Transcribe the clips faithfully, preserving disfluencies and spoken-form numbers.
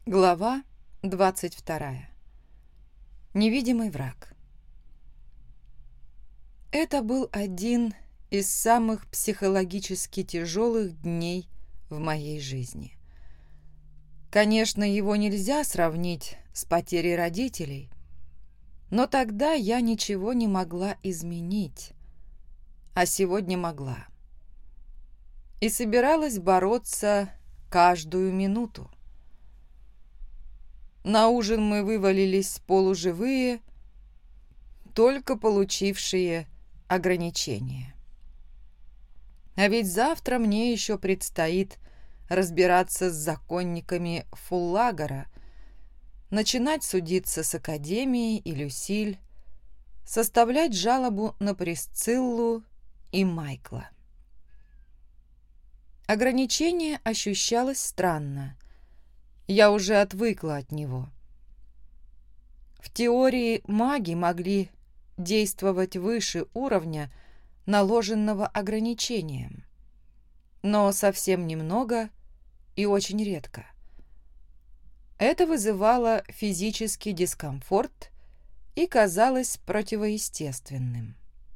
Глава двадцать вторая. Невидимый враг. Это был один из самых психологически тяжелых дней в моей жизни. Конечно, его нельзя сравнить с потерей родителей, но тогда я ничего не могла изменить, а сегодня могла. И собиралась бороться каждую минуту. На ужин мы вывалились полуживые, только получившие ограничения. А ведь завтра мне еще предстоит разбираться с законниками Фуллагора, начинать судиться с Академией и Люсиль, составлять жалобу на Присциллу и Майкла. Ограничение ощущалось странно. Я уже отвыкла от него. В теории маги могли действовать выше уровня, наложенного ограничением, но совсем немного и очень редко. Это вызывало физический дискомфорт и казалось противоестественным.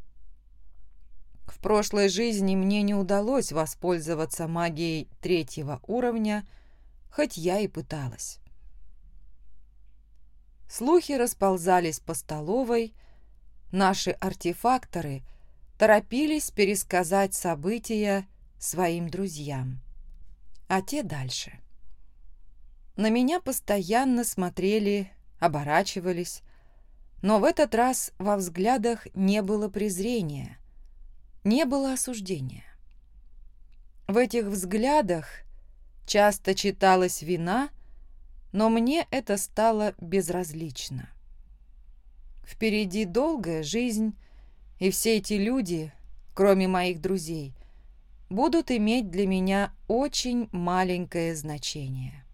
В прошлой жизни мне не удалось воспользоваться магией третьего уровня, хоть я и пыталась. Слухи расползались по столовой, наши артефакторы торопились пересказать события своим друзьям, а те дальше. На меня постоянно смотрели, оборачивались, но в этот раз во взглядах не было презрения, не было осуждения. В этих взглядах часто читалась вина, но мне это стало безразлично. Впереди долгая жизнь, и все эти люди, кроме моих друзей, будут иметь для меня очень маленькое значение.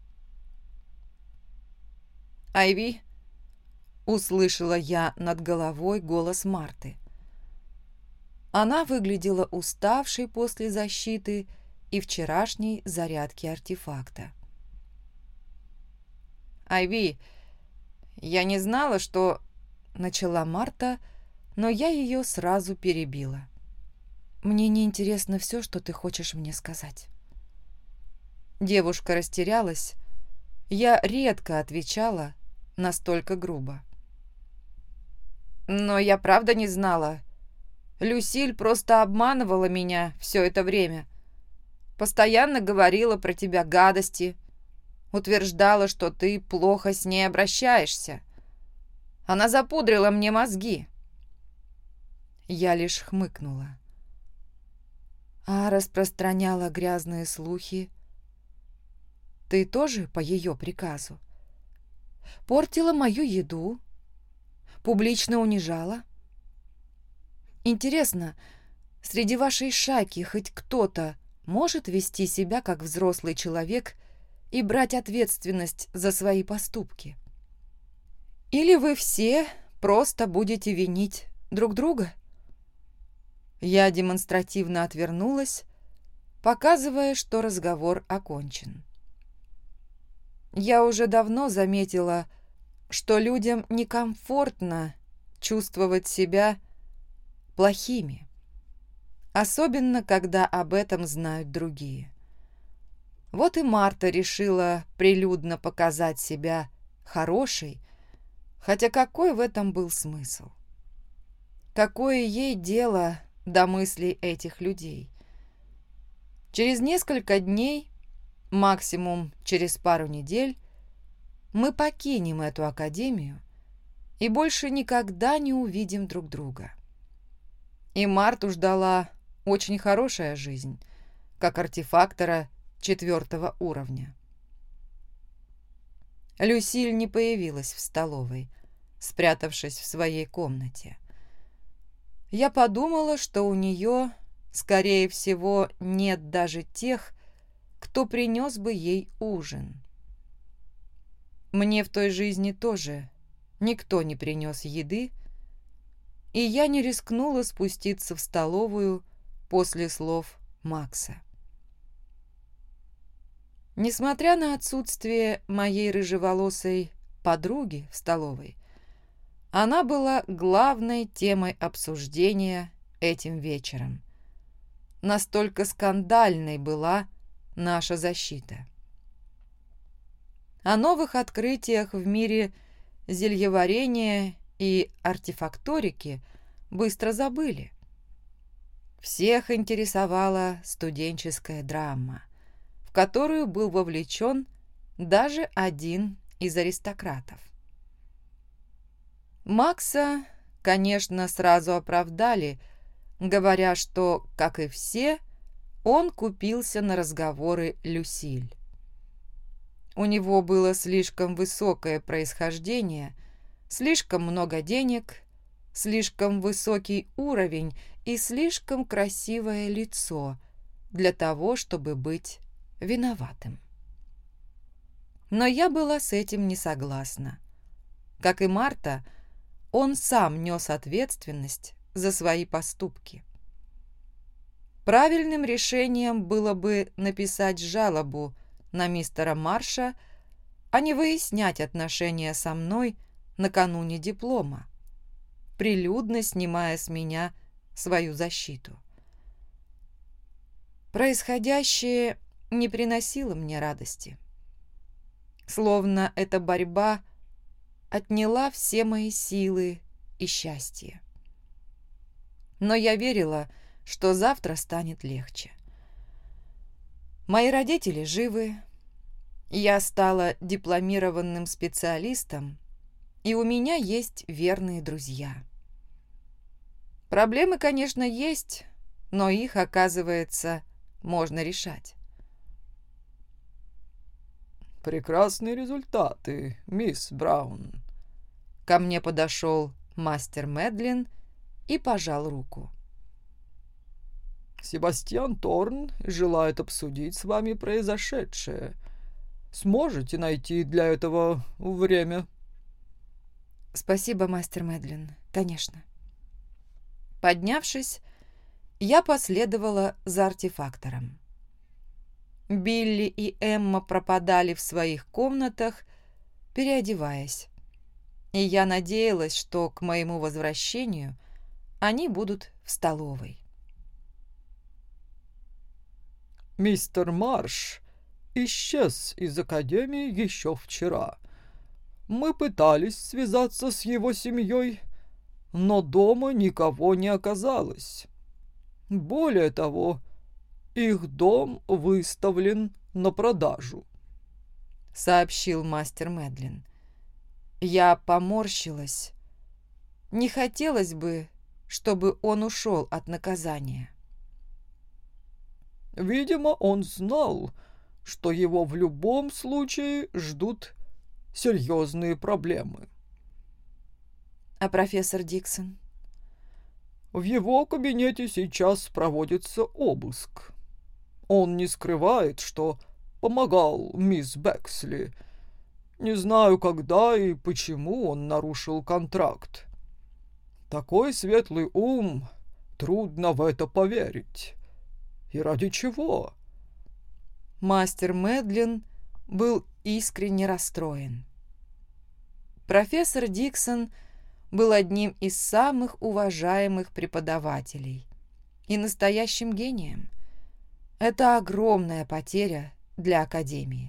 «Айви», — услышала я над головой голос Марты. Она выглядела уставшей после защиты и вчерашней зарядки артефакта. «Айви, я не знала, что...» — начала Марта, но я ее сразу перебила. «Мне не интересно все, что ты хочешь мне сказать». Девушка растерялась. Я редко отвечала настолько грубо. «Но я правда не знала. Люсиль просто обманывала меня все это время. Постоянно говорила про тебя гадости. Утверждала, что ты плохо с ней обращаешься. Она запудрила мне мозги». Я лишь хмыкнула. «А распространяла грязные слухи ты тоже по ее приказу? Портила мою еду? Публично унижала? Интересно, среди вашей шайки хоть кто-то может вести себя как взрослый человек и брать ответственность за свои поступки? Или вы все просто будете винить друг друга?» Я демонстративно отвернулась, показывая, что разговор окончен. Я уже давно заметила, что людям некомфортно чувствовать себя плохими, особенно когда об этом знают другие. Вот и Марта решила прилюдно показать себя хорошей, хотя какой в этом был смысл? Какое ей дело до мыслей этих людей? Через несколько дней, максимум через пару недель, мы покинем эту академию и больше никогда не увидим друг друга. И Марту ждала очень хорошая жизнь, как артефактора четвертого уровня. Люсиль не появилась в столовой, спрятавшись в своей комнате. Я подумала, что у нее, скорее всего, нет даже тех, кто принес бы ей ужин. Мне в той жизни тоже никто не принес еды, и я не рискнула спуститься в столовую после слов Макса. Несмотря на отсутствие моей рыжеволосой подруги в столовой, она была главной темой обсуждения этим вечером. Настолько скандальной была наша защита. О новых открытиях в мире зельеварения и артефакторики быстро забыли. Всех интересовала студенческая драма, в которую был вовлечен даже один из аристократов. Макса, конечно, сразу оправдали, говоря, что, как и все, он купился на разговоры Люсиль. У него было слишком высокое происхождение, слишком много денег, слишком высокий уровень и слишком красивое лицо для того, чтобы быть виноватым. Но я была с этим не согласна. Как и Марта, он сам нес ответственность за свои поступки. Правильным решением было бы написать жалобу на мистера Марша, а не выяснять отношения со мной накануне диплома, прилюдно снимая с меня свою защиту. Происходящее не приносило мне радости. Словно эта борьба отняла все мои силы и счастье. Но я верила, что завтра станет легче. Мои родители живы, я стала дипломированным специалистом, и у меня есть верные друзья. Проблемы, конечно, есть, но их, оказывается, можно решать. «Прекрасные результаты, мисс Браун». Ко мне подошел мастер Мэдлин и пожал руку. «Себастьян Торн желает обсудить с вами произошедшее. Сможете найти для этого время?» «Спасибо, мастер Мэдлин, конечно». Поднявшись, я последовала за артефактором. Билли и Эмма пропадали в своих комнатах, переодеваясь, и я надеялась, что к моему возвращению они будут в столовой. «Мистер Марш исчез из академии еще вчера. Мы пытались связаться с его семьей, но дома никого не оказалось. Более того, их дом выставлен на продажу», — сообщил мастер Мэдлин. Я поморщилась. Не хотелось бы, чтобы он ушел от наказания. «Видимо, он знал, что его в любом случае ждут серьезные проблемы». «А профессор Диксон?» «В его кабинете сейчас проводится обыск. Он не скрывает, что помогал мисс Бэксли. Не знаю, когда и почему он нарушил контракт. Такой светлый ум, трудно в это поверить. И ради чего?» Мастер Мэдлин был искренне расстроен. Профессор Диксон был одним из самых уважаемых преподавателей и настоящим гением. Это огромная потеря для Академии.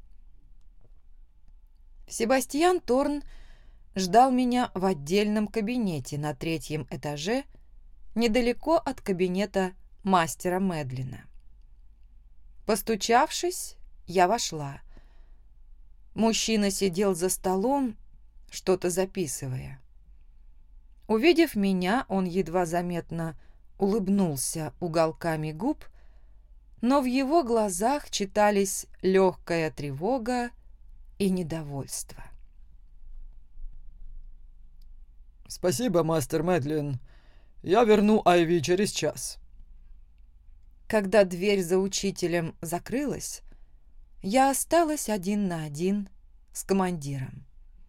Себастьян Торн ждал меня в отдельном кабинете на третьем этаже, недалеко от кабинета мастера Мэдлина. Постучавшись, я вошла. Мужчина сидел за столом, что-то записывая. Увидев меня, он едва заметно улыбнулся уголками губ, но в его глазах читались легкая тревога и недовольство. «Спасибо, мастер Мэдлин. Я верну Айви через час». Когда дверь за учителем закрылась, я осталась один на один с командиром.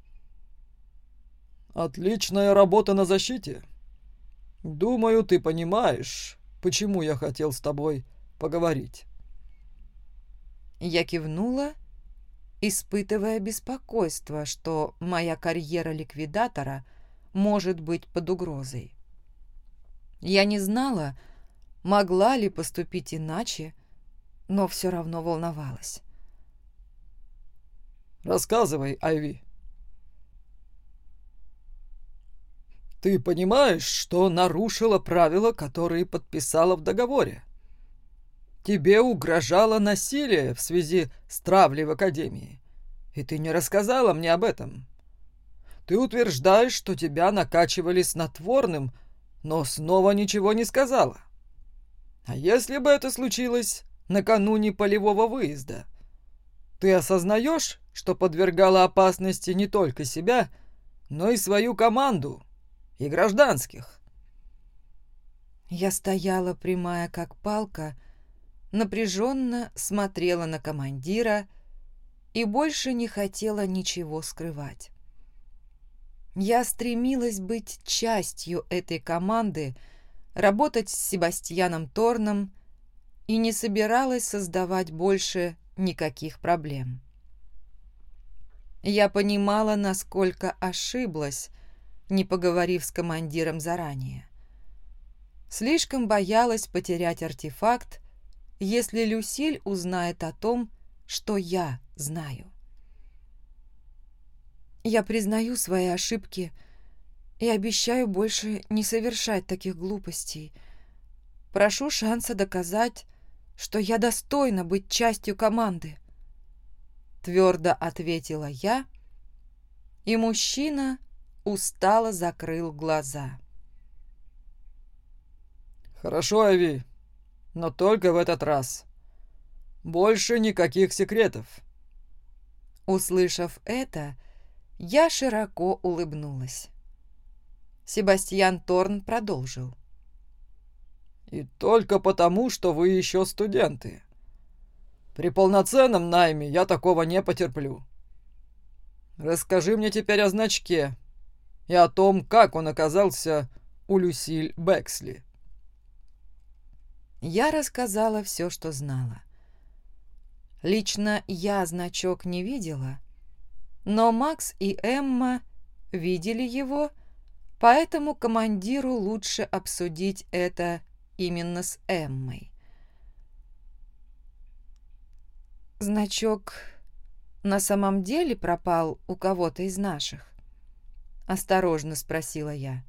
«Отличная работа на защите. Думаю, ты понимаешь, почему я хотел с тобой поговорить». Я кивнула, испытывая беспокойство, что моя карьера ликвидатора может быть под угрозой. Я не знала, могла ли поступить иначе, но все равно волновалась. «Рассказывай, Айви». «Ты понимаешь, что нарушила правила, которые подписала в договоре? Тебе угрожало насилие в связи с травлей в академии, и ты не рассказала мне об этом. Ты утверждаешь, что тебя накачивали снотворным, но снова ничего не сказала. А если бы это случилось накануне полевого выезда? Ты осознаешь, что подвергала опасности не только себя, но и свою команду и гражданских?» Я стояла прямая как палка, напряженно смотрела на командира и больше не хотела ничего скрывать. Я стремилась быть частью этой команды, работать с Себастьяном Торном и не собиралась создавать больше никаких проблем. Я понимала, насколько ошиблась, не поговорив с командиром заранее. Слишком боялась потерять артефакт, если Люсиль узнает о том, что я знаю. Я признаю свои ошибки и обещаю больше не совершать таких глупостей. Прошу шанса доказать, что я достойна быть частью команды. Твердо ответила я, и мужчина устало закрыл глаза. «Хорошо, Айви, но только в этот раз. Больше никаких секретов». Услышав это, я широко улыбнулась. Себастьян Торн продолжил. «И только потому, что вы еще студенты. При полноценном найме я такого не потерплю. Расскажи мне теперь о значке и о том, как он оказался у Люсиль Бэксли». Я рассказала все, что знала. Лично я значок не видела, но Макс и Эмма видели его, поэтому командиру лучше обсудить это именно с Эммой. «Значок на самом деле пропал у кого-то из наших?» — осторожно спросила я.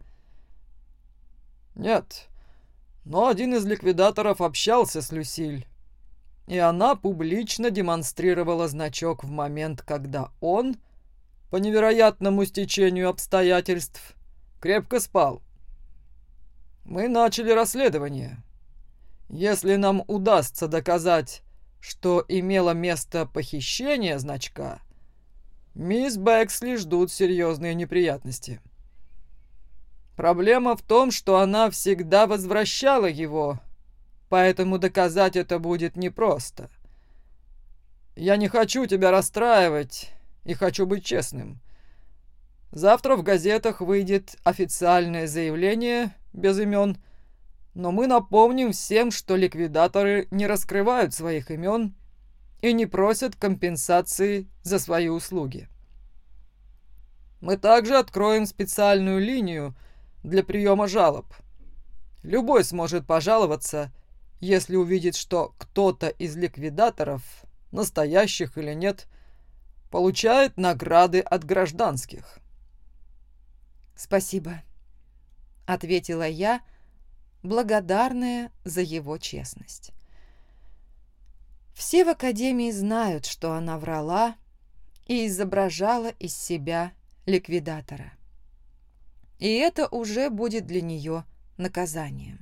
«Нет, но один из ликвидаторов общался с Люсиль, и она публично демонстрировала значок в момент, когда он, по невероятному стечению обстоятельств, крепко спал. Мы начали расследование. Если нам удастся доказать, что имело место похищение значка, мисс Бэксли ждут серьезные неприятности. Проблема в том, что она всегда возвращала его, поэтому доказать это будет непросто. Я не хочу тебя расстраивать и хочу быть честным. Завтра в газетах выйдет официальное заявление без имен, но мы напомним всем, что ликвидаторы не раскрывают своих имен и не просят компенсации за свои услуги. Мы также откроем специальную линию для приема жалоб. Любой сможет пожаловаться, если увидит, что кто-то из ликвидаторов, настоящих или нет, получает награды от гражданских. «Спасибо», — ответила я, благодарная за его честность. Все в академии знают, что она врала и изображала из себя ликвидатора. И это уже будет для нее наказанием.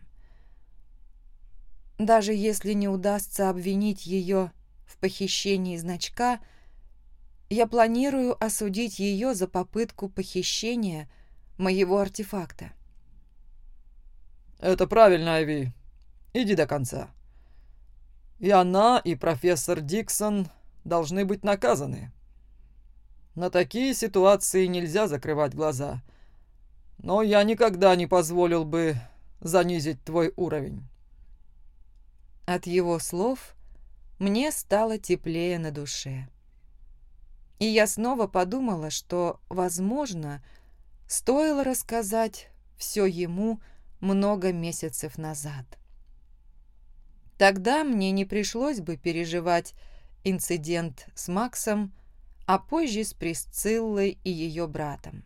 Даже если не удастся обвинить ее в похищении значка, я планирую осудить ее за попытку похищения моего артефакта. Это правильно, Айви. Иди до конца. И она, и профессор Диксон должны быть наказаны. На такие ситуации нельзя закрывать глаза. Но я никогда не позволил бы занизить твой уровень. От его слов мне стало теплее на душе. И я снова подумала, что, возможно, стоило рассказать все ему много месяцев назад. Тогда мне не пришлось бы переживать инцидент с Максом, а позже с Присциллой и ее братом.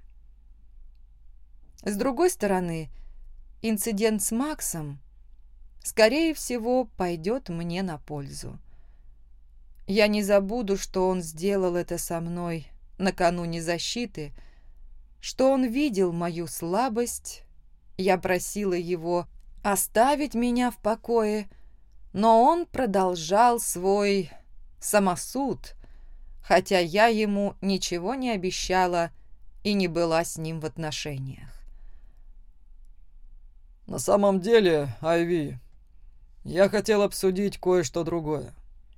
С другой стороны, инцидент с Максом, скорее всего, пойдет мне на пользу. Я не забуду, что он сделал это со мной накануне защиты, что он видел мою слабость. Я просила его оставить меня в покое, но он продолжал свой самосуд, хотя я ему ничего не обещала и не была с ним в отношениях. На самом деле, Айви, я хотел обсудить кое-что другое.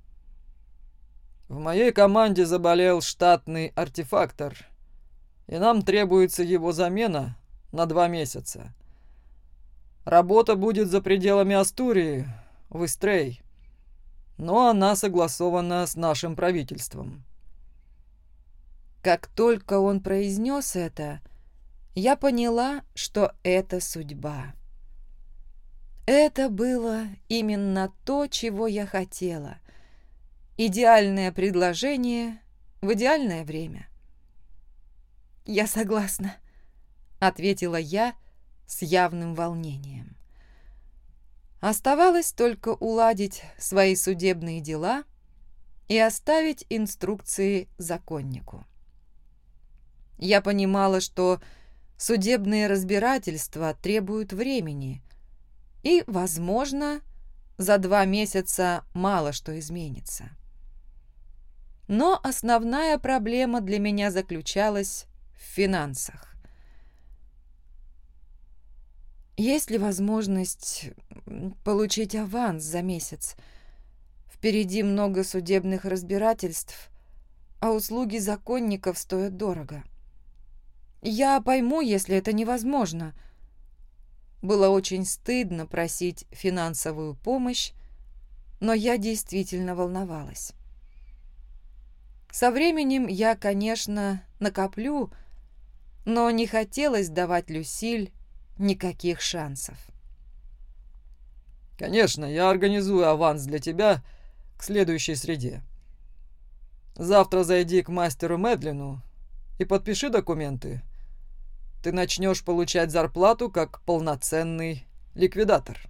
В моей команде заболел штатный артефактор, и нам требуется его замена на два месяца. Работа будет за пределами Астурии, в Истрей, но она согласована с нашим правительством. Как только он произнес это, я поняла, что это судьба. Это было именно то, чего я хотела. Идеальное предложение в идеальное время. «Я согласна», — ответила я с явным волнением. Оставалось только уладить свои судебные дела и оставить инструкции законнику. Я понимала, что судебные разбирательства требуют времени, и, возможно, за два месяца мало что изменится. Но основная проблема для меня заключалась в финансах. Есть ли возможность получить аванс за месяц? Впереди много судебных разбирательств, а услуги законников стоят дорого. Я пойму, если это невозможно. Было очень стыдно просить финансовую помощь, но я действительно волновалась. Со временем я, конечно, накоплю, но не хотелось давать Люсиль никаких шансов. Конечно, я организую аванс для тебя к следующей среде. Завтра зайди к мастеру Медлину и подпиши документы. Ты начнешь получать зарплату как полноценный ликвидатор.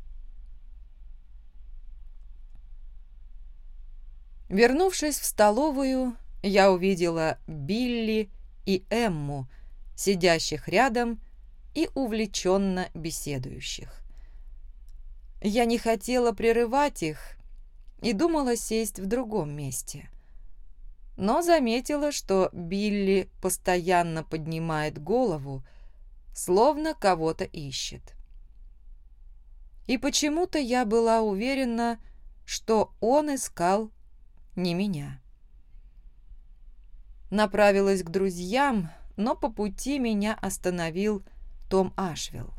Вернувшись в столовую, я увидела Билли и Эмму, сидящих рядом и увлеченно беседующих. Я не хотела прерывать их и думала сесть в другом месте, но заметила, что Билли постоянно поднимает голову, словно кого-то ищет. И почему-то я была уверена, что он искал не меня. Направилась к друзьям, но по пути меня остановил Том Ашвилл.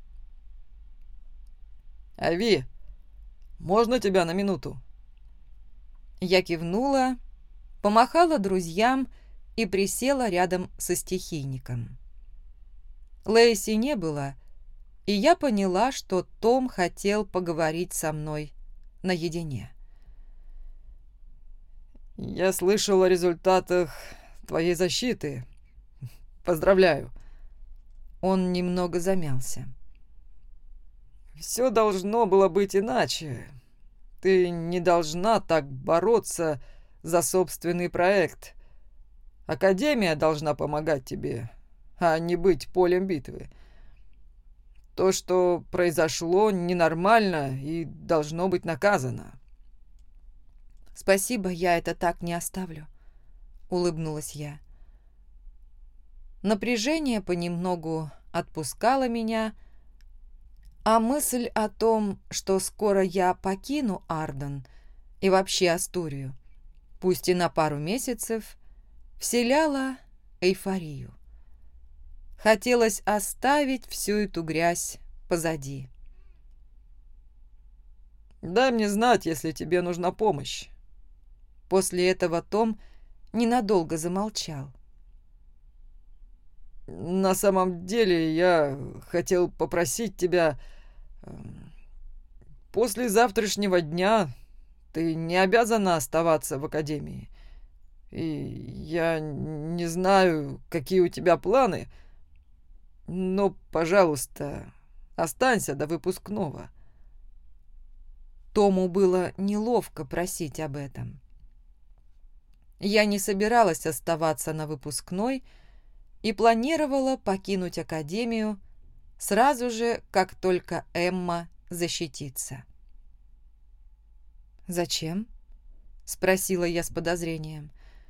Айви, можно тебя на минуту? Я кивнула, помахала друзьям и присела рядом со стихийником. Лейси не было, и я поняла, что Том хотел поговорить со мной наедине. Я слышал о результатах твоей защиты. Поздравляю. Он немного замялся. Все должно было быть иначе. Ты не должна так бороться за собственный проект. Академия должна помогать тебе, а не быть полем битвы. То, что произошло, ненормально и должно быть наказано. «Спасибо, я это так не оставлю», — улыбнулась я. Напряжение понемногу отпускало меня, а мысль о том, что скоро я покину Арден и вообще Астурию, пусть и на пару месяцев, вселяла эйфорию. Хотелось оставить всю эту грязь позади. Дай мне знать, если тебе нужна помощь. После этого Том ненадолго замолчал. «На самом деле я хотел попросить тебя... После завтрашнего дня ты не обязана оставаться в академии. И я не знаю, какие у тебя планы, но, пожалуйста, останься до выпускного». Тому было неловко просить об этом. Я не собиралась оставаться на выпускной и планировала покинуть академию сразу же, как только Эмма защитится. «Зачем?» — спросила я с подозрением.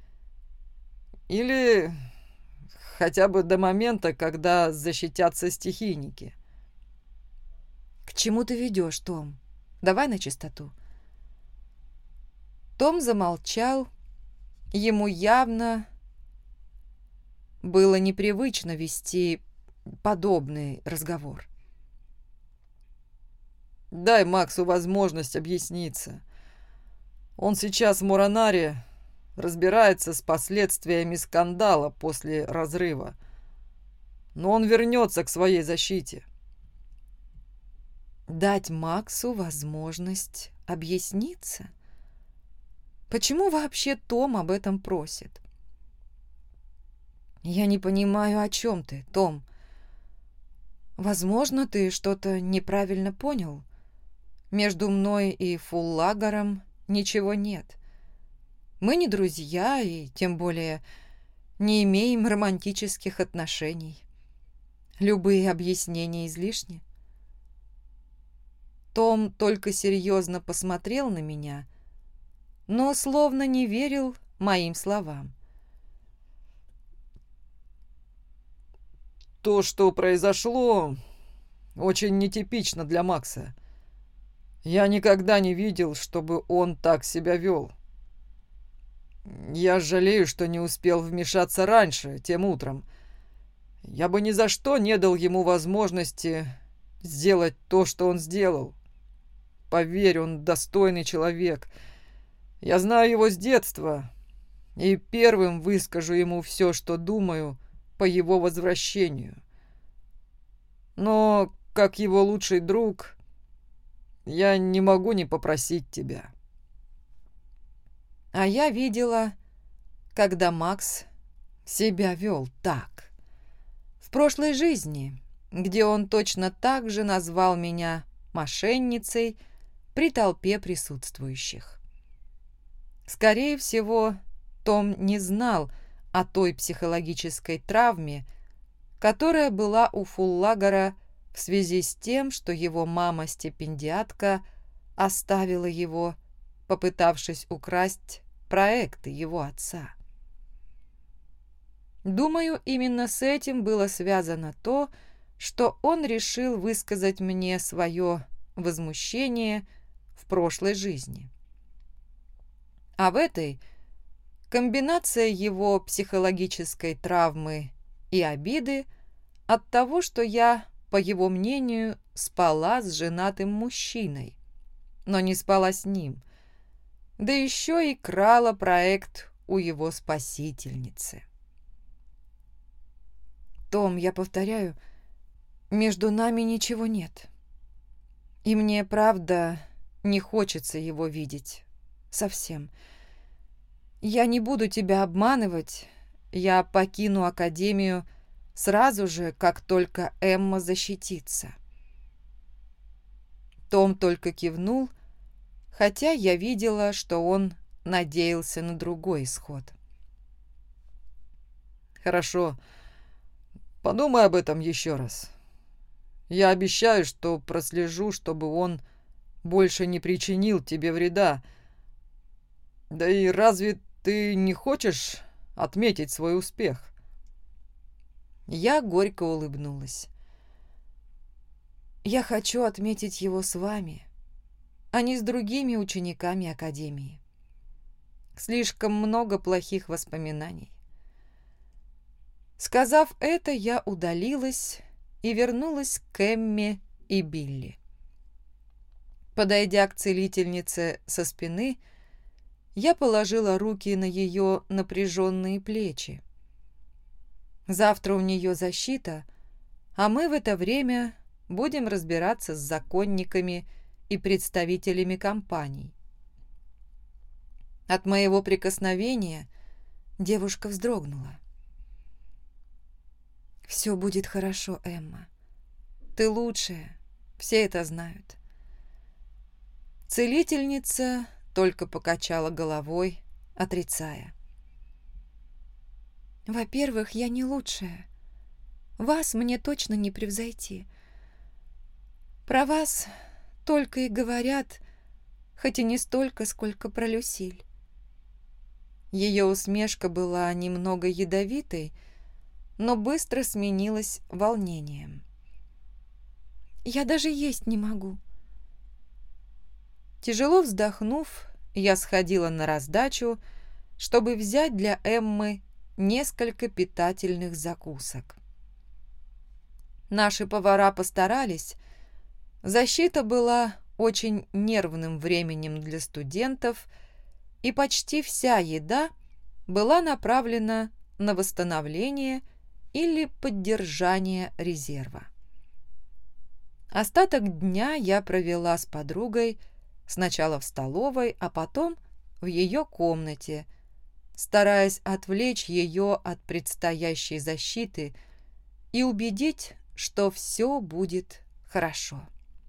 «Или хотя бы до момента, когда защитятся стихийники». «К чему ты ведешь, Том? Давай на чистоту». Том замолчал. Ему явно было непривычно вести подобный разговор. «Дай Максу возможность объясниться. Он сейчас в Муранаре разбирается с последствиями скандала после разрыва, но он вернется к своей защите». Дать Максу возможность объясниться? Почему вообще Том об этом просит? Я не понимаю, о чем ты, Том. Возможно, ты что-то неправильно понял. Между мной и Фуллагером ничего нет. Мы не друзья и, тем более, не имеем романтических отношений. Любые объяснения излишни. Том только серьезно посмотрел на меня, но словно не верил моим словам. «То, что произошло, очень нетипично для Макса. Я никогда не видел, чтобы он так себя вел. Я жалею, что не успел вмешаться раньше, тем утром. Я бы ни за что не дал ему возможности сделать то, что он сделал. Поверь, он достойный человек. Я знаю его с детства, и первым выскажу ему все, что думаю, по его возвращению. Но, как его лучший друг, я не могу не попросить тебя». А я видела, когда Макс себя вел так. В прошлой жизни, где он точно так же назвал меня мошенницей при толпе присутствующих. Скорее всего, Том не знал о той психологической травме, которая была у Фуллагера в связи с тем, что его мама-стипендиатка оставила его, попытавшись украсть проекты его отца. Думаю, именно с этим было связано то, что он решил высказать мне свое возмущение в прошлой жизни. А в этой комбинация его психологической травмы и обиды от того, что я, по его мнению, спала с женатым мужчиной, но не спала с ним, да еще и крала проект у его спасительницы. Том, я повторяю, между нами ничего нет. И мне, правда, не хочется его видеть. Совсем. Я не буду тебя обманывать. Я покину академию сразу же, как только Эмма защитится. Том только кивнул, хотя я видела, что он надеялся на другой исход. «Хорошо. Подумай об этом еще раз. Я обещаю, что прослежу, чтобы он больше не причинил тебе вреда. Да и разве ты не хочешь отметить свой успех?» Я горько улыбнулась. «Я хочу отметить его с вами, а не с другими учениками академии. Слишком много плохих воспоминаний». Сказав это, я удалилась и вернулась к Эмме и Билли. Подойдя к целительнице со спины, Я положила руки на ее напряженные плечи. Завтра у нее защита, а мы в это время будем разбираться с законниками и представителями компаний. От моего прикосновения девушка вздрогнула. «Все будет хорошо, Эмма. Ты лучшая, все это знают». Целительница только покачала головой, отрицая. «Во-первых, я не лучшая. Вас мне точно не превзойти. Про вас только и говорят, хоть и не столько, сколько про Люсиль». Ее усмешка была немного ядовитой, но быстро сменилась волнением. «Я даже есть не могу». Тяжело вздохнув, я сходила на раздачу, чтобы взять для Эммы несколько питательных закусок. Наши повара постарались. Защита была очень нервным временем для студентов, и почти вся еда была направлена на восстановление или поддержание резерва. Остаток дня я провела с подругой сначала в столовой, а потом в ее комнате, стараясь отвлечь ее от предстоящей защиты и убедить, что все будет хорошо.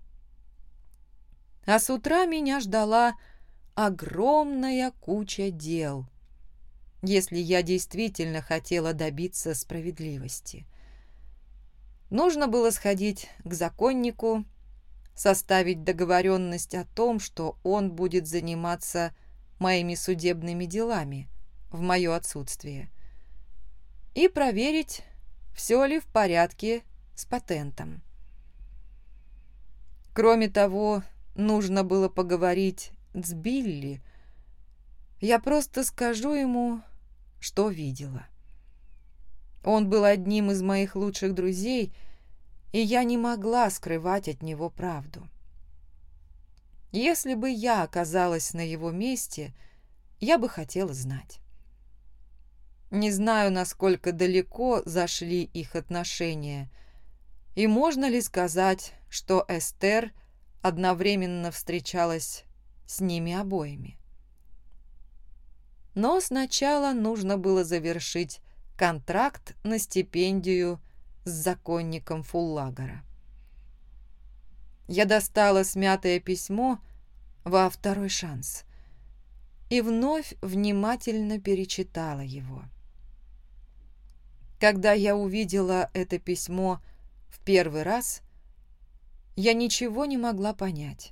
А с утра меня ждала огромная куча дел, если я действительно хотела добиться справедливости. Нужно было сходить к законнику, составить договоренность о том, что он будет заниматься моими судебными делами в мое отсутствие, и проверить, все ли в порядке с патентом. Кроме того, нужно было поговорить с Билли. Я просто скажу ему, что видела. Он был одним из моих лучших друзей, и я не могла скрывать от него правду. Если бы я оказалась на его месте, я бы хотела знать. Не знаю, насколько далеко зашли их отношения, и можно ли сказать, что Эстер одновременно встречалась с ними обоими. Но сначала нужно было завершить контракт на стипендию с законником Фуллагера. Я достала смятое письмо во второй шанс и вновь внимательно перечитала его. Когда я увидела это письмо в первый раз, я ничего не могла понять.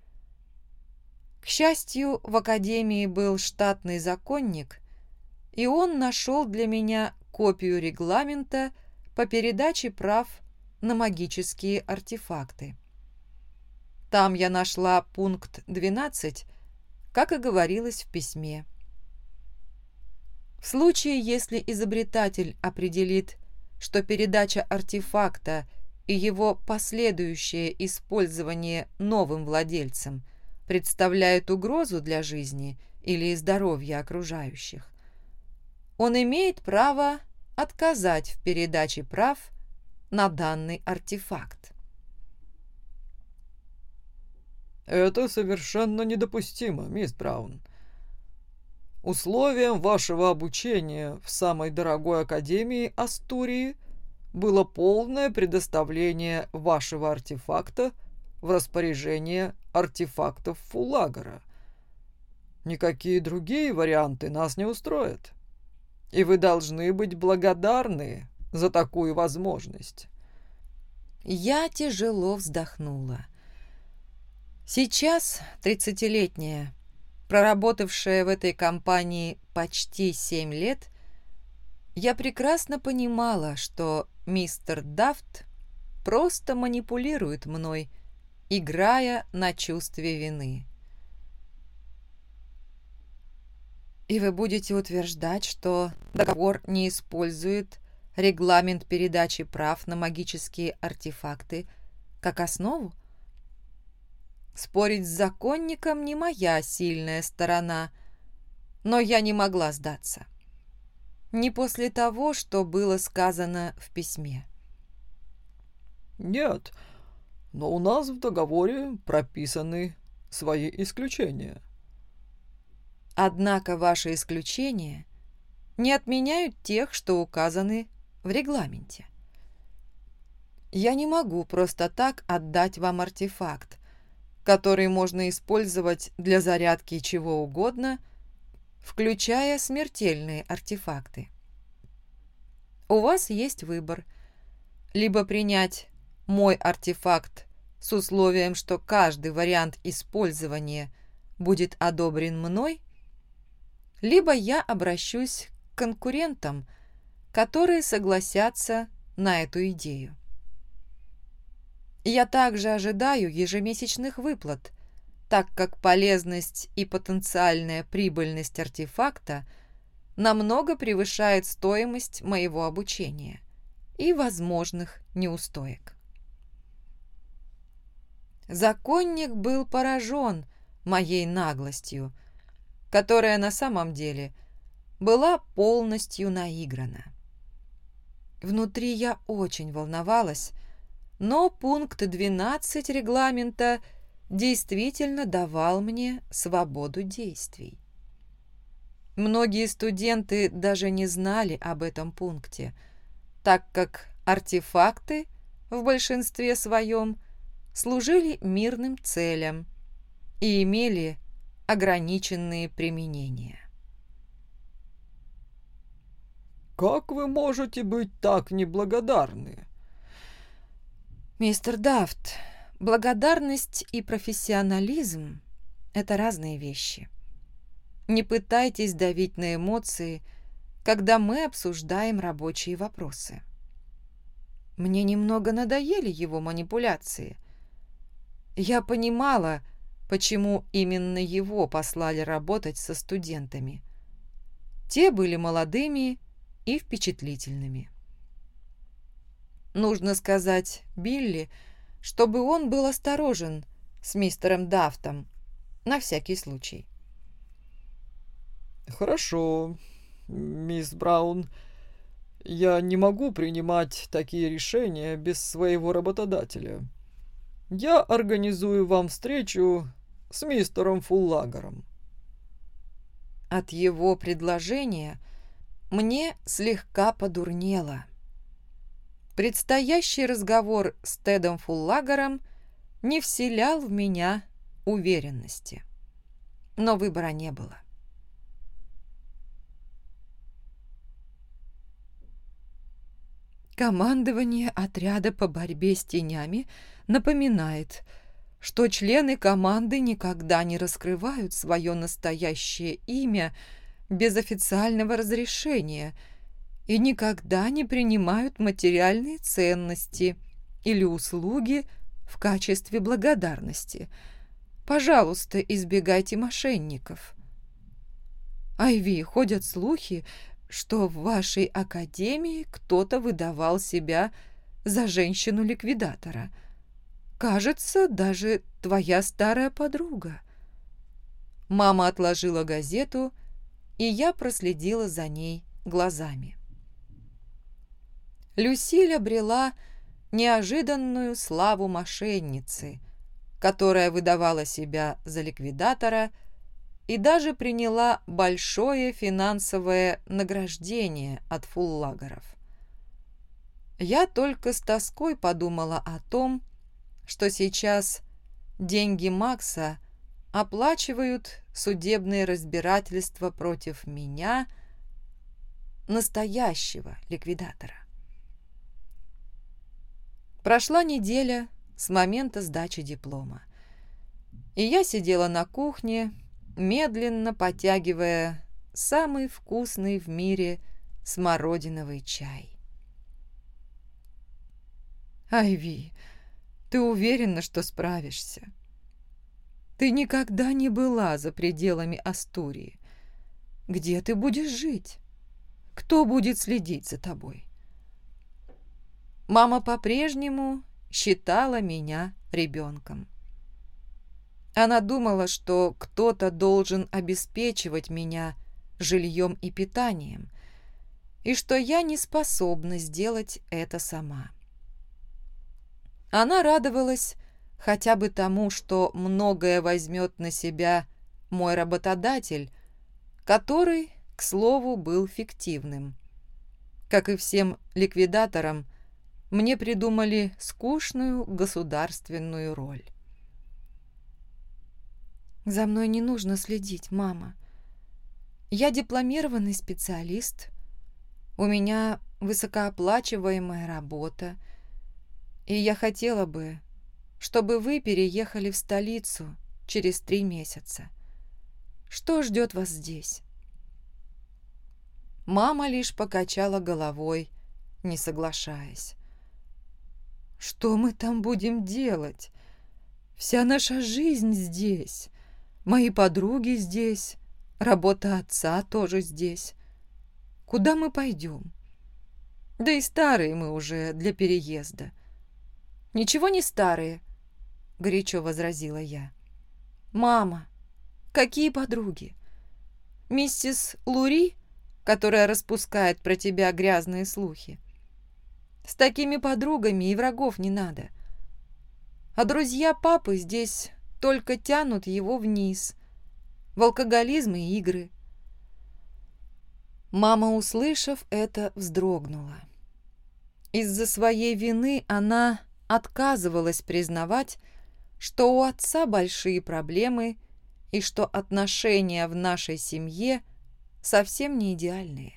К счастью, в академии был штатный законник, и он нашел для меня копию регламента по передаче прав на магические артефакты. Там я нашла пункт двенадцать, как и говорилось в письме. В случае, если изобретатель определит, что передача артефакта и его последующее использование новым владельцам представляют угрозу для жизни или здоровья окружающих, он имеет право отказать в передаче прав на данный артефакт. Это совершенно недопустимо, мисс Браун. Условием вашего обучения в самой дорогой академии Астурии было полное предоставление вашего артефакта в распоряжение артефактов Фуллагера. Никакие другие варианты нас не устроят, и вы должны быть благодарны за такую возможность. Я тяжело вздохнула. Сейчас тридцатилетняя, проработавшая в этой компании почти семь лет, я прекрасно понимала, что мистер Дафт просто манипулирует мной, играя на чувстве вины. И вы будете утверждать, что договор не использует регламент передачи прав на магические артефакты как основу? Спорить с законником не моя сильная сторона, Но я не могла сдаться. Не после того, что было сказано в письме. Нет, но у нас в договоре прописаны свои исключения. Однако ваши исключения не отменяют тех, что указаны в регламенте. Я не могу просто так отдать вам артефакт, который можно использовать для зарядки чего угодно, включая смертельные артефакты. У вас есть выбор: либо принять мой артефакт с условием, что каждый вариант использования будет одобрен мной, либо я обращусь к конкурентам, которые согласятся на эту идею. Я также ожидаю ежемесячных выплат, так как полезность и потенциальная прибыльность артефакта намного превышает стоимость моего обучения и возможных неустоек. Законник был поражен моей наглостью, которая на самом деле была полностью наиграна. Внутри я очень волновалась, но пункт двенадцать регламента действительно давал мне свободу действий. Многие студенты даже не знали об этом пункте, так как артефакты в большинстве своем служили мирным целям и имели ограниченные применения. Как вы можете быть так неблагодарны? Мистер Дафт, благодарность и профессионализм – это разные вещи. Не пытайтесь давить на эмоции, когда мы обсуждаем рабочие вопросы. Мне немного надоели его манипуляции. Я понимала, почему именно его послали работать со студентами. Те были молодыми и впечатлительными. Нужно сказать Билли, чтобы он был осторожен с мистером Дафтом, на всякий случай. Хорошо, мисс Браун. Я не могу принимать такие решения без своего работодателя. Я организую вам встречу с мистером Фуллагером. От его предложения мне слегка подурнело. Предстоящий разговор с Тедом Фуллагером не вселял в меня уверенности. Но выбора не было. Командование отряда по борьбе с тенями напоминает, что члены команды никогда не раскрывают свое настоящее имя без официального разрешения и никогда не принимают материальные ценности или услуги в качестве благодарности. Пожалуйста, избегайте мошенников. Айви, ходят слухи, что в вашей академии кто-то выдавал себя за женщину-ликвидатора. Кажется, даже твоя старая подруга. Мама отложила газету, и я проследила за ней глазами. Люсиль обрела неожиданную славу мошенницы, которая выдавала себя за ликвидатора и даже приняла большое финансовое награждение от Фуллагеров. Я только с тоской подумала о том, что сейчас деньги Макса оплачивают судебные разбирательства против меня, настоящего ликвидатора. Прошла неделя с момента сдачи диплома, и я сидела на кухне, медленно потягивая самый вкусный в мире смородиновый чай. «Айви, ты уверена, что справишься? Ты никогда не была за пределами Астурии. Где ты будешь жить? Кто будет следить за тобой?» Мама по-прежнему считала меня ребенком. Она думала, что кто-то должен обеспечивать меня жильем и питанием, и что я не способна сделать это сама. Она радовалась хотя бы тому, что многое возьмет на себя мой работодатель, который, к слову, был фиктивным. Как и всем ликвидаторам, мне придумали скучную государственную роль. «За мной не нужно следить, мама. Я дипломированный специалист, у меня высокооплачиваемая работа, и я хотела бы, чтобы вы переехали в столицу через три месяца. Что ждет вас здесь?» Мама лишь покачала головой, не соглашаясь. «Что мы там будем делать? Вся наша жизнь здесь. Мои подруги здесь, работа отца тоже здесь. Куда мы пойдем? Да и старые мы уже для переезда». «Ничего не старые», — горячо возразила я. «Мама, какие подруги? Миссис Лури, которая распускает про тебя грязные слухи? С такими подругами и врагов не надо. А друзья папы здесь только тянут его вниз, в алкоголизм и игры». Мама, услышав это, вздрогнула. Из-за своей вины она отказывалась признавать, что у отца большие проблемы и что отношения в нашей семье совсем не идеальные.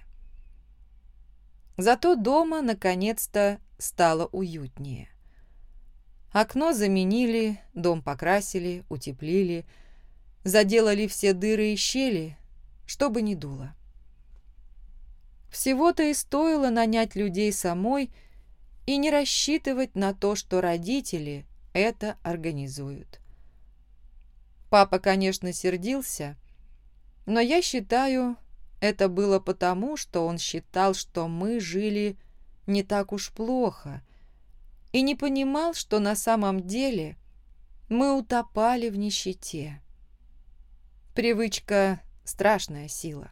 Зато дома наконец-то стало уютнее. Окно заменили, дом покрасили, утеплили, заделали все дыры и щели, чтобы не дуло. Всего-то и стоило нанять людей самой и не рассчитывать на то, что родители это организуют. Папа, конечно, сердился, но я считаю, это было потому, что он считал, что мы жили не так уж плохо, и не понимал, что на самом деле мы утопали в нищете. Привычка – страшная сила.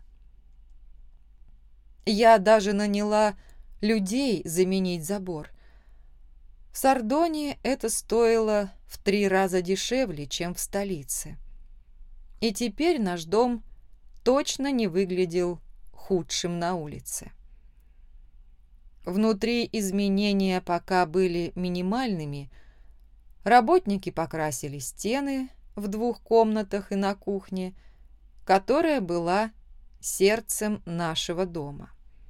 Я даже наняла людей заменить забор. В Сардоне это стоило в три раза дешевле, чем в столице. И теперь наш дом точно не выглядел худшим на улице. Внутри изменения пока были минимальными. Работники покрасили стены в двух комнатах и на кухне, которая была сердцем нашего дома.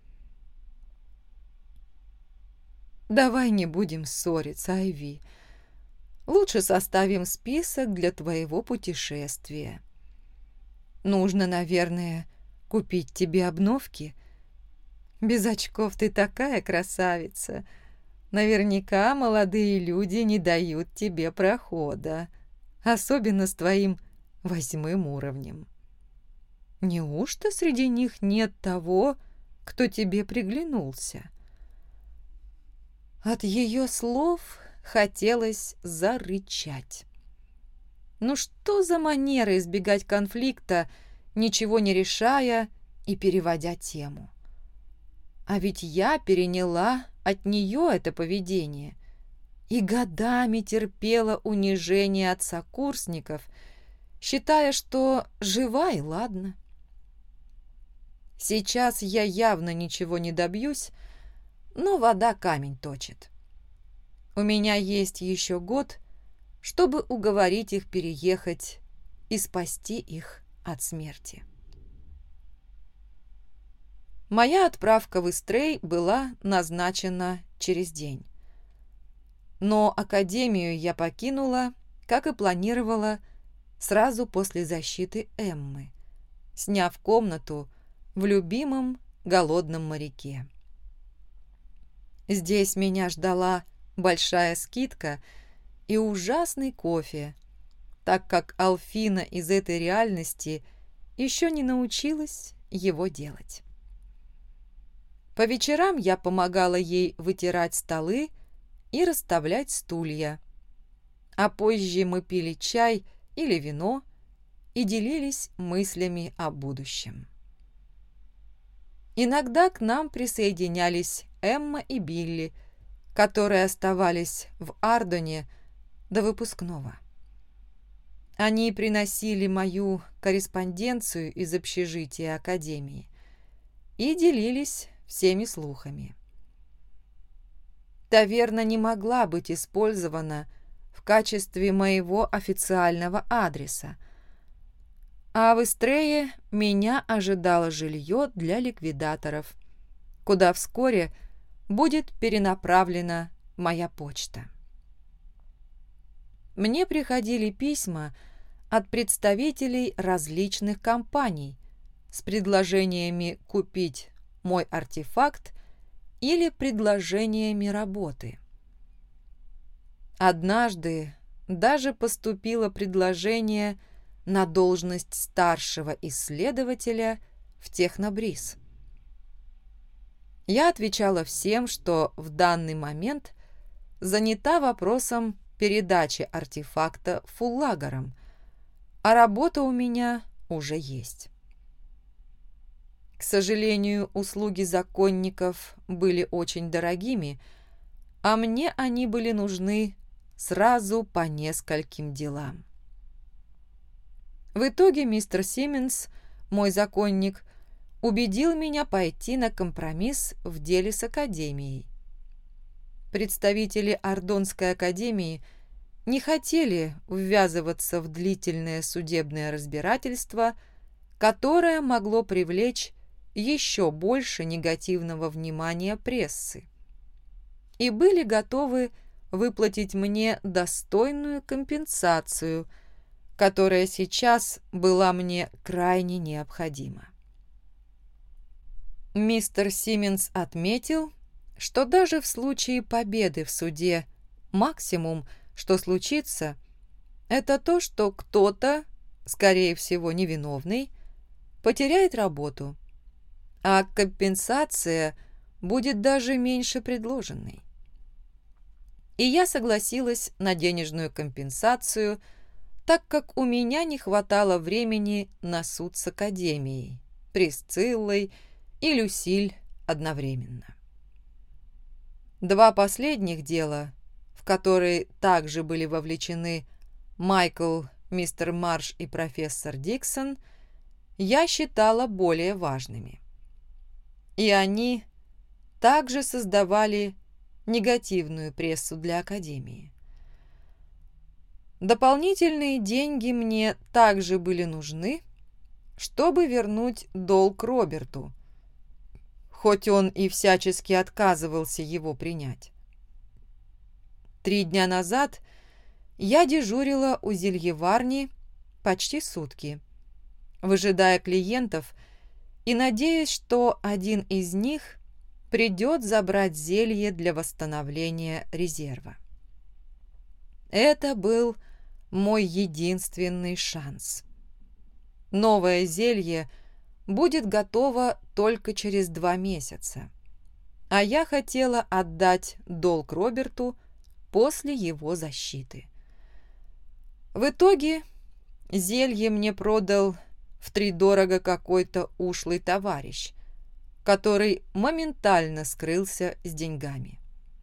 «Давай не будем ссориться, Айви. Лучше составим список для твоего путешествия. Нужно, наверное, купить тебе обновки. Без очков ты такая красавица. Наверняка молодые люди не дают тебе прохода, особенно с твоим восьмым уровнем. Неужто среди них нет того, кто тебе приглянулся?» От ее слов хотелось зарычать. Ну что за манера избегать конфликта, ничего не решая и переводя тему? А ведь я переняла от нее это поведение и годами терпела унижение от сокурсников, считая, что жива и ладно. Сейчас я явно ничего не добьюсь, но вода камень точит. У меня есть еще год, чтобы уговорить их переехать и спасти их от смерти. Моя отправка в Истрей была назначена через день. Но академию я покинула, как и планировала, сразу после защиты Эммы, сняв комнату в любимом голодном моряке. Здесь меня ждала большая скидка и ужасный кофе, так как Алфина из этой реальности еще не научилась его делать. По вечерам я помогала ей вытирать столы и расставлять стулья, а позже мы пили чай или вино и делились мыслями о будущем. Иногда к нам присоединялись Эмма и Билли, которые оставались в Ардоне до выпускного. Они приносили мою корреспонденцию из общежития Академии и делились всеми слухами. Таверна не могла быть использована в качестве моего официального адреса, а в Эстрее меня ожидало жилье для ликвидаторов, куда вскоре будет перенаправлена моя почта. Мне приходили письма от представителей различных компаний с предложениями купить мой артефакт или предложениями работы. Однажды даже поступило предложение на должность старшего исследователя в Технобриз. Я отвечала всем, что в данный момент занята вопросом передачи артефакта фуллагерам, а работа у меня уже есть. К сожалению, услуги законников были очень дорогими, а мне они были нужны сразу по нескольким делам. В итоге мистер Симмонс, мой законник, убедил меня пойти на компромисс в деле с Академией. Представители Ардонской Академии не хотели ввязываться в длительное судебное разбирательство, которое могло привлечь еще больше негативного внимания прессы, и были готовы выплатить мне достойную компенсацию, которая сейчас была мне крайне необходима. Мистер Симмонс отметил, что даже в случае победы в суде максимум, что случится, это то, что кто-то, скорее всего невиновный, потеряет работу, а компенсация будет даже меньше предложенной. И я согласилась на денежную компенсацию, так как у меня не хватало времени на суд с Академией, Присциллой и Люсиль одновременно. Два последних дела, в которые также были вовлечены Майкл, мистер Марш и профессор Диксон, я считала более важными. И они также создавали негативную прессу для Академии. Дополнительные деньги мне также были нужны, чтобы вернуть долг Роберту, хоть он и всячески отказывался его принять. Три дня назад я дежурила у зельеварни почти сутки, выжидая клиентов и надеясь, что один из них придет забрать зелье для восстановления резерва. Это был мой единственный шанс. Новое зелье будет готово только через два месяца, а я хотела отдать долг Роберту после его защиты. В итоге зелье мне продал втридорого какой-то ушлый товарищ, который моментально скрылся с деньгами.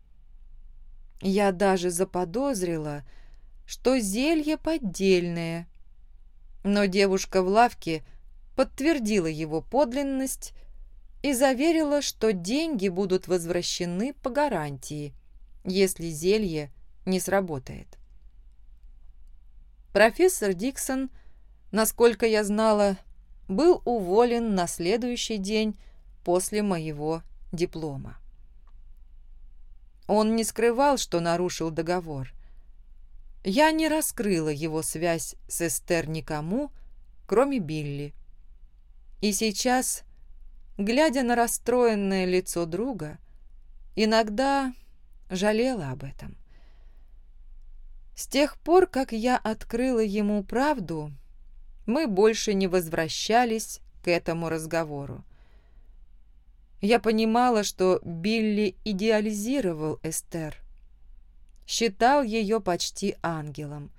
Я даже заподозрила, что зелье поддельное, но девушка в лавке подтвердила его подлинность и заверила, что деньги будут возвращены по гарантии, если зелье не сработает. Профессор Диксон, насколько я знала, был уволен на следующий день после моего диплома. Он не скрывал, что нарушил договор. Я не раскрыла его связь с Эстер никому, кроме Билли. И сейчас, глядя на расстроенное лицо друга, иногда жалела об этом. С тех пор, как я открыла ему правду, мы больше не возвращались к этому разговору. Я понимала, что Билли идеализировал Эстер, считал ее почти ангелом,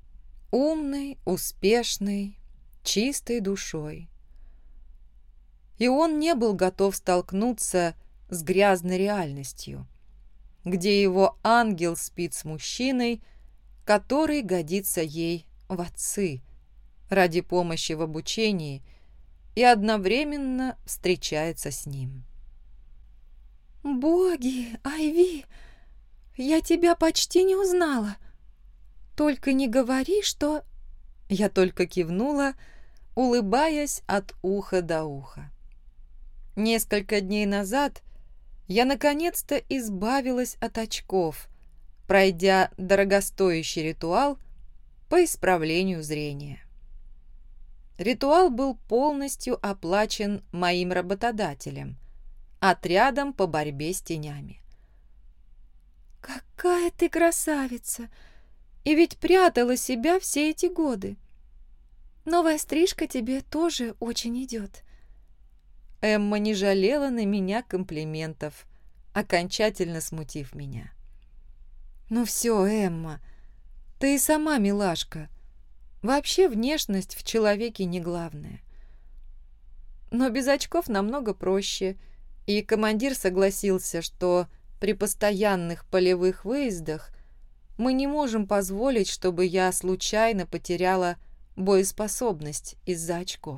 умной, успешной, чистой душой. и он не был готов столкнуться с грязной реальностью, где его ангел спит с мужчиной, который годится ей в отцы ради помощи в обучении и одновременно встречается с ним. «Боги, Айви, я тебя почти не узнала. Только не говори, что...» Я только кивнула, улыбаясь от уха до уха. Несколько дней назад я наконец-то избавилась от очков, пройдя дорогостоящий ритуал по исправлению зрения. Ритуал был полностью оплачен моим работодателем, отрядом по борьбе с тенями. «Какая ты красавица! И ведь прятала себя все эти годы. Новая стрижка тебе тоже очень идет». Эмма не жалела на меня комплиментов, окончательно смутив меня. «Ну все, Эмма, ты и сама милашка. Вообще внешность в человеке не главное. Но без очков намного проще, и командир согласился, что при постоянных полевых выездах мы не можем позволить, чтобы я случайно потеряла боеспособность из-за очков».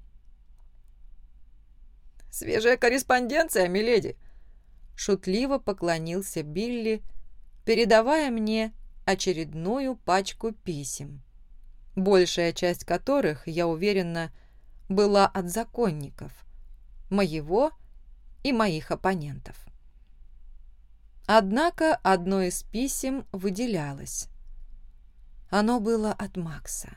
«Свежая корреспонденция, миледи!» Шутливо поклонился Билли, передавая мне очередную пачку писем, большая часть которых, я уверена, была от законников, моего и моих оппонентов. Однако одно из писем выделялось. Оно было от Макса.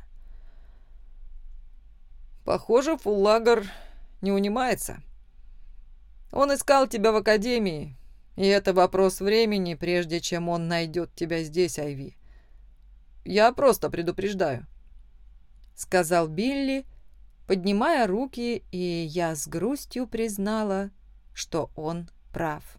«Похоже, Фуллагер не унимается. Он искал тебя в академии, и это вопрос времени, прежде чем он найдет тебя здесь, Айви. Я просто предупреждаю», — сказал Билли, поднимая руки, и я с грустью признала, что он прав.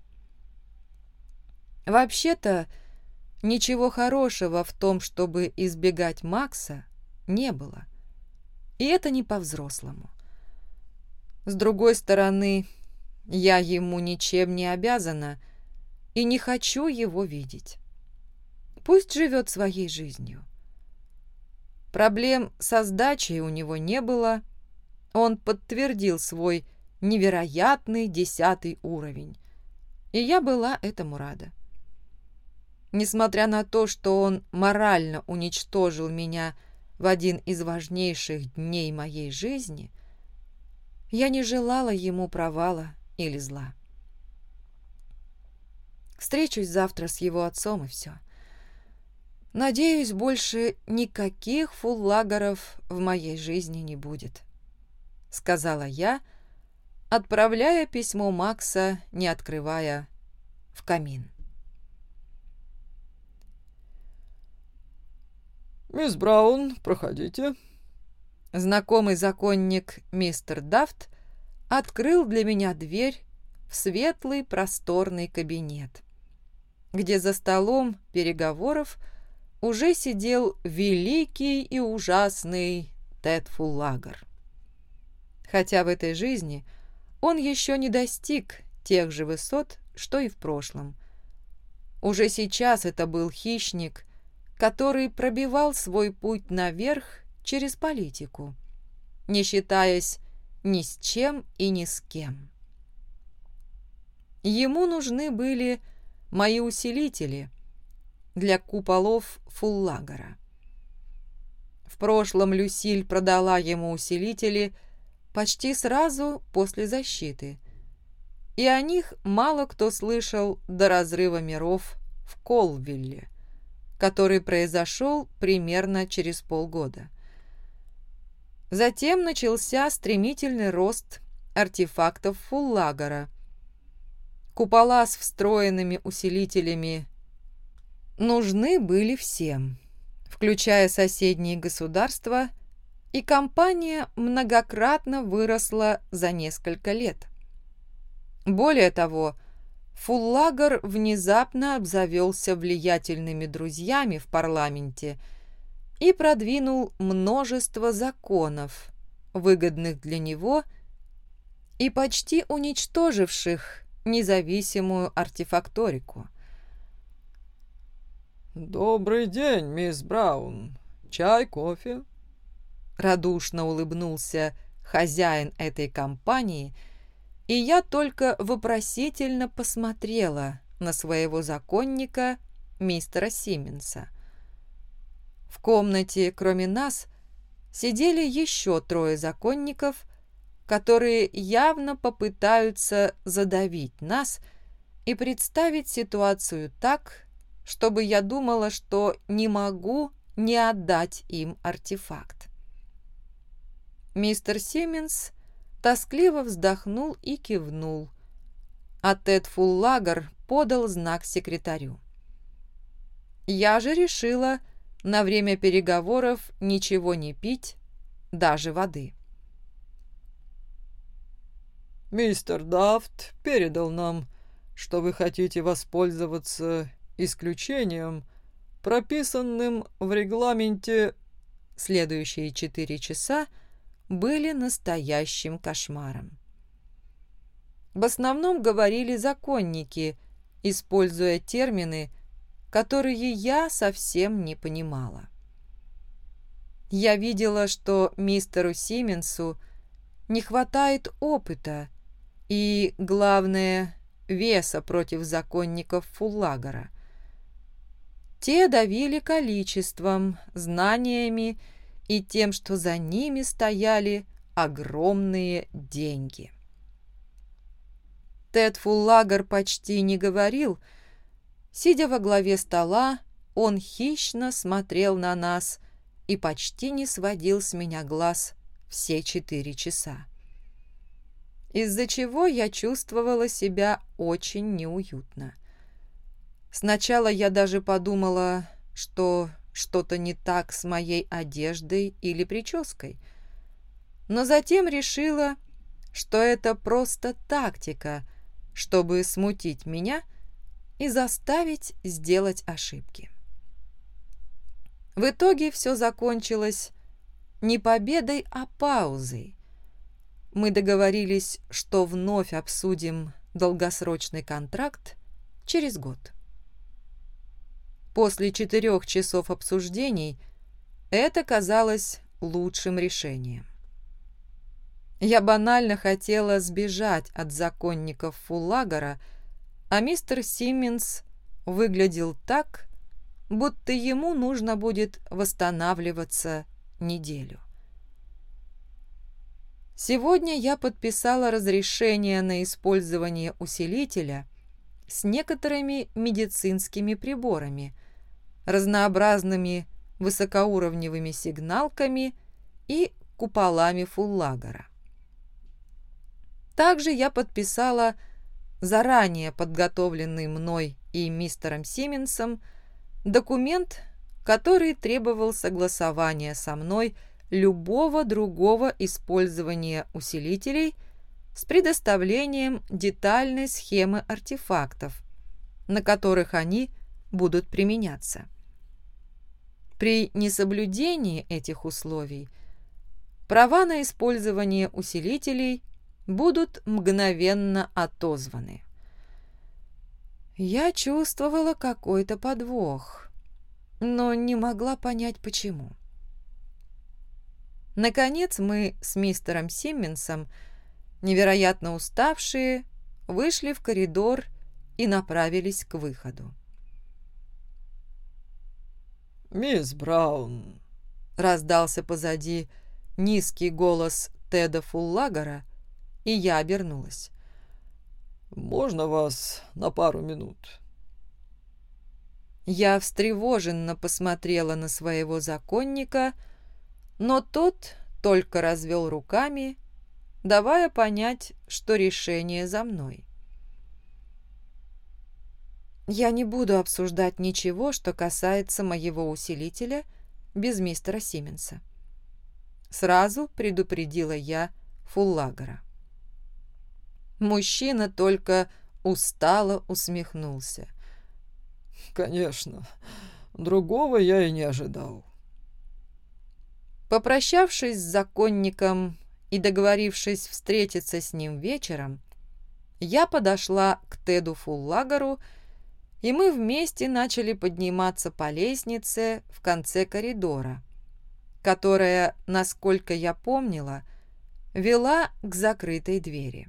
Вообще-то, ничего хорошего в том, чтобы избегать Макса, не было. И это не по-взрослому. С другой стороны, я ему ничем не обязана и не хочу его видеть. Пусть живет своей жизнью. Проблем со сдачей у него не было. Он подтвердил свой невероятный десятый уровень, и я была этому рада. Несмотря на то, что он морально уничтожил меня в один из важнейших дней моей жизни, я не желала ему провала или зла. Встречусь завтра с его отцом, и все. Надеюсь, больше никаких фуллагеров в моей жизни не будет, сказала я, отправляя письмо Макса, не открывая, в камин. «Мисс Браун, проходите». Знакомый законник мистер Дафт открыл для меня дверь в светлый просторный кабинет, где за столом переговоров уже сидел великий и ужасный Тед Фуллагер. Хотя в этой жизни он еще не достиг тех же высот, что и в прошлом. Уже сейчас это был хищник, который пробивал свой путь наверх через политику, не считаясь ни с чем и ни с кем. Ему нужны были мои усилители для куполов Фуллагера. В прошлом Люсиль продала ему усилители почти сразу после защиты, и о них мало кто слышал до разрыва миров в Колвилле, который произошел примерно через полгода. Затем начался стремительный рост артефактов Фуллагера. Купола с встроенными усилителями нужны были всем, включая соседние государства, и компания многократно выросла за несколько лет. Более того, Фуллагер внезапно обзавелся влиятельными друзьями в парламенте и продвинул множество законов, выгодных для него и почти уничтоживших независимую артефакторику. «Добрый день, мисс Браун. Чай, кофе?» Радушно улыбнулся хозяин этой компании, и я только вопросительно посмотрела на своего законника, мистера Симмонса. В комнате, кроме нас, сидели еще трое законников, которые явно попытаются задавить нас и представить ситуацию так, чтобы я думала, что не могу не отдать им артефакт. Мистер Симмонс тоскливо вздохнул и кивнул, а Тед Фуллагер подал знак секретарю. Я же решила на время переговоров ничего не пить, даже воды. «Мистер Дафт передал нам, что вы хотите воспользоваться исключением, прописанным в регламенте». Следующие четыре часа были настоящим кошмаром. В основном говорили законники, используя термины, которые я совсем не понимала. Я видела, что мистеру Симмонсу не хватает опыта и, главное, веса против законников Фуллагера. Те давили количеством, знаниями и тем, что за ними стояли огромные деньги. Тед Фуллагер почти не говорил. Сидя во главе стола, он хищно смотрел на нас и почти не сводил с меня глаз все четыре часа, из-за чего я чувствовала себя очень неуютно. Сначала я даже подумала, что что-то не так с моей одеждой или прической, но затем решила, что это просто тактика, чтобы смутить меня и заставить сделать ошибки. В итоге все закончилось не победой, а паузой. Мы договорились, что вновь обсудим долгосрочный контракт через год. После четырех часов обсуждений это казалось лучшим решением. Я банально хотела сбежать от законников Фуллагера, а мистер Симмонс выглядел так, будто ему нужно будет восстанавливаться неделю. Сегодня я подписала разрешение на использование усилителя с некоторыми медицинскими приборами, разнообразными высокоуровневыми сигналками и куполами Фуллагера. Также я подписала заранее подготовленный мной и мистером Симмонсом документ, который требовал согласования со мной любого другого использования усилителей с предоставлением детальной схемы артефактов, на которых они будут применяться. При несоблюдении этих условий права на использование усилителей будут мгновенно отозваны. Я чувствовала какой-то подвох, но не могла понять, почему. Наконец мы с мистером Симмонсом, невероятно уставшие, вышли в коридор и направились к выходу. «Мисс Браун», — раздался позади низкий голос Теда Фуллагера, и я обернулась. «можно вас на пару минут?» Я встревоженно посмотрела на своего законника, но тот только развел руками, давая понять, что решение за мной. Я не буду обсуждать ничего, что касается моего усилителя, без мистера Симмонса. Сразу предупредила я Фуллагера. Мужчина только устало усмехнулся. «Конечно, другого я и не ожидал». Попрощавшись с законником и договорившись встретиться с ним вечером, я подошла к Теду Фуллагеру, и мы вместе начали подниматься по лестнице в конце коридора, которая, насколько я помнила, вела к закрытой двери.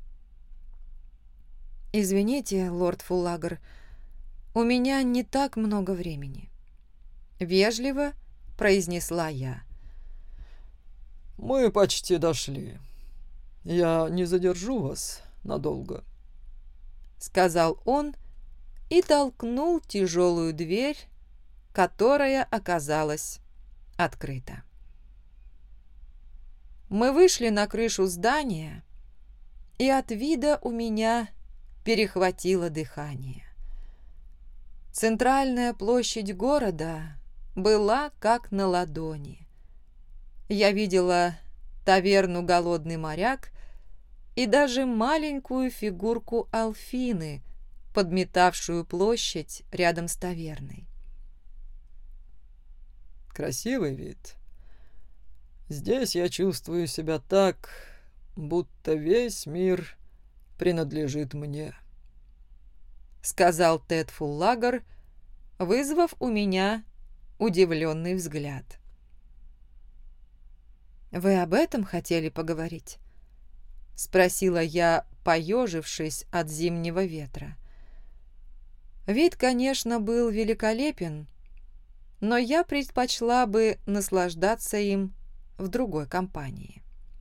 «Извините, лорд Фуллагер, у меня не так много времени», — вежливо произнесла я. «Мы почти дошли. Я не задержу вас надолго», — сказал он и толкнул тяжелую дверь, которая оказалась открыта. Мы вышли на крышу здания, и от вида у меня перехватило дыхание. Центральная площадь города была как на ладони. Я видела таверну «Голодный моряк» и даже маленькую фигурку Алфины, подметавшую площадь рядом с таверной. «Красивый вид. Здесь я чувствую себя так, будто весь мир принадлежит мне», — сказал Тед Фуллагер, вызвав у меня удивленный взгляд. «Вы об этом хотели поговорить?» — спросила я, поежившись от зимнего ветра. Вид, конечно, был великолепен, но я предпочла бы наслаждаться им в другой компании.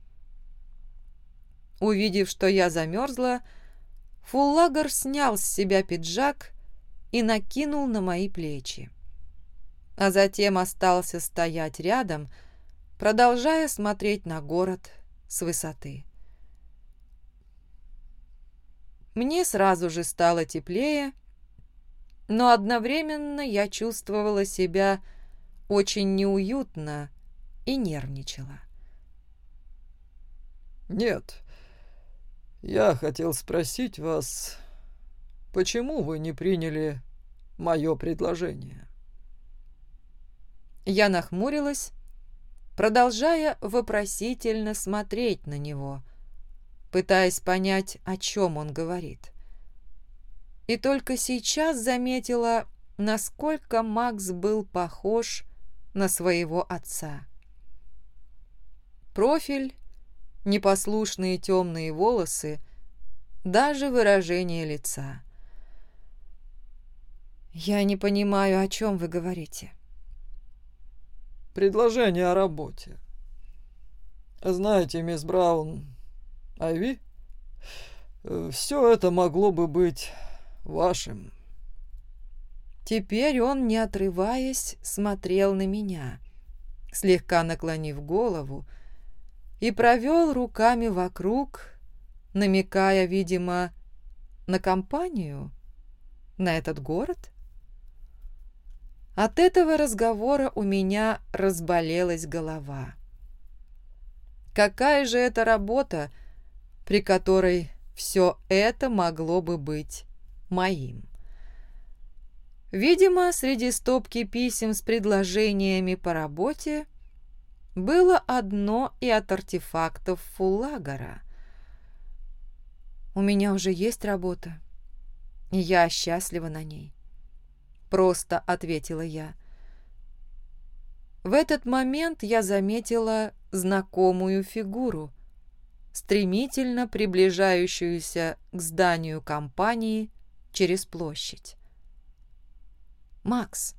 Увидев, что я замерзла, Фуллагер снял с себя пиджак и накинул на мои плечи, а затем остался стоять рядом, продолжая смотреть на город с высоты. Мне сразу же стало теплее, но одновременно я чувствовала себя очень неуютно и нервничала. «Нет, я хотел спросить вас, почему вы не приняли мое предложение?» Я нахмурилась, продолжая вопросительно смотреть на него, пытаясь понять, о чем он говорит. И только сейчас заметила, насколько Макс был похож на своего отца. Профиль, непослушные темные волосы, даже выражение лица. «Я не понимаю, о чем вы говорите». «Предложение о работе. Знаете, мисс Браун, Айви, все это могло бы быть вашим». Теперь он, не отрываясь, смотрел на меня, слегка наклонив голову, и провел руками вокруг, намекая, видимо, на компанию, на этот город. От этого разговора у меня разболелась голова. Какая же это работа, при которой все это могло бы быть моим? Видимо, среди стопки писем с предложениями по работе было одно и от артефактов Фуллагера. «У меня уже есть работа, и я счастлива на ней», — просто ответила я. В этот момент я заметила знакомую фигуру, стремительно приближающуюся к зданию компании через площадь. Макс.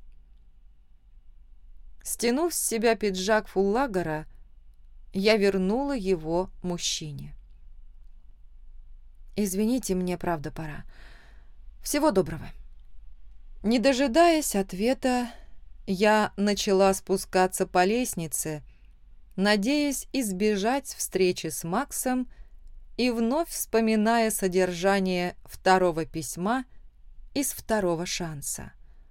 Стянув с себя пиджак Фуллагера, я вернула его мужчине. «Извините, мне правда пора. Всего доброго». Не дожидаясь ответа, я начала спускаться по лестнице, надеясь избежать встречи с Максом и вновь вспоминая содержание второго письма из второго шанса.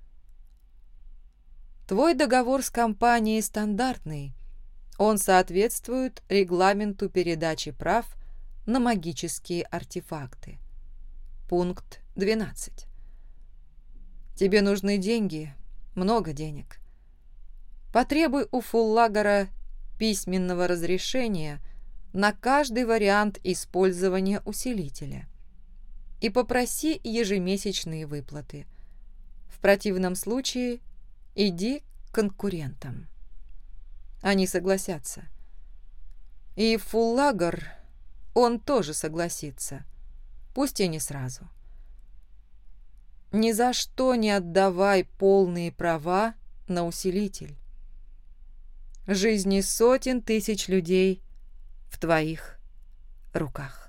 Твой договор с компанией стандартный. Он соответствует регламенту передачи прав на магические артефакты. Пункт двенадцать. Тебе нужны деньги, много денег. Потребуй у Фуллагера письменного разрешения на каждый вариант использования усилителя и попроси ежемесячные выплаты. В противном случае иди к конкурентам. Они согласятся. И Фуллагер, он тоже согласится, пусть и не сразу. Ни за что не отдавай полные права на усилитель. Жизни сотен тысяч людей в твоих руках.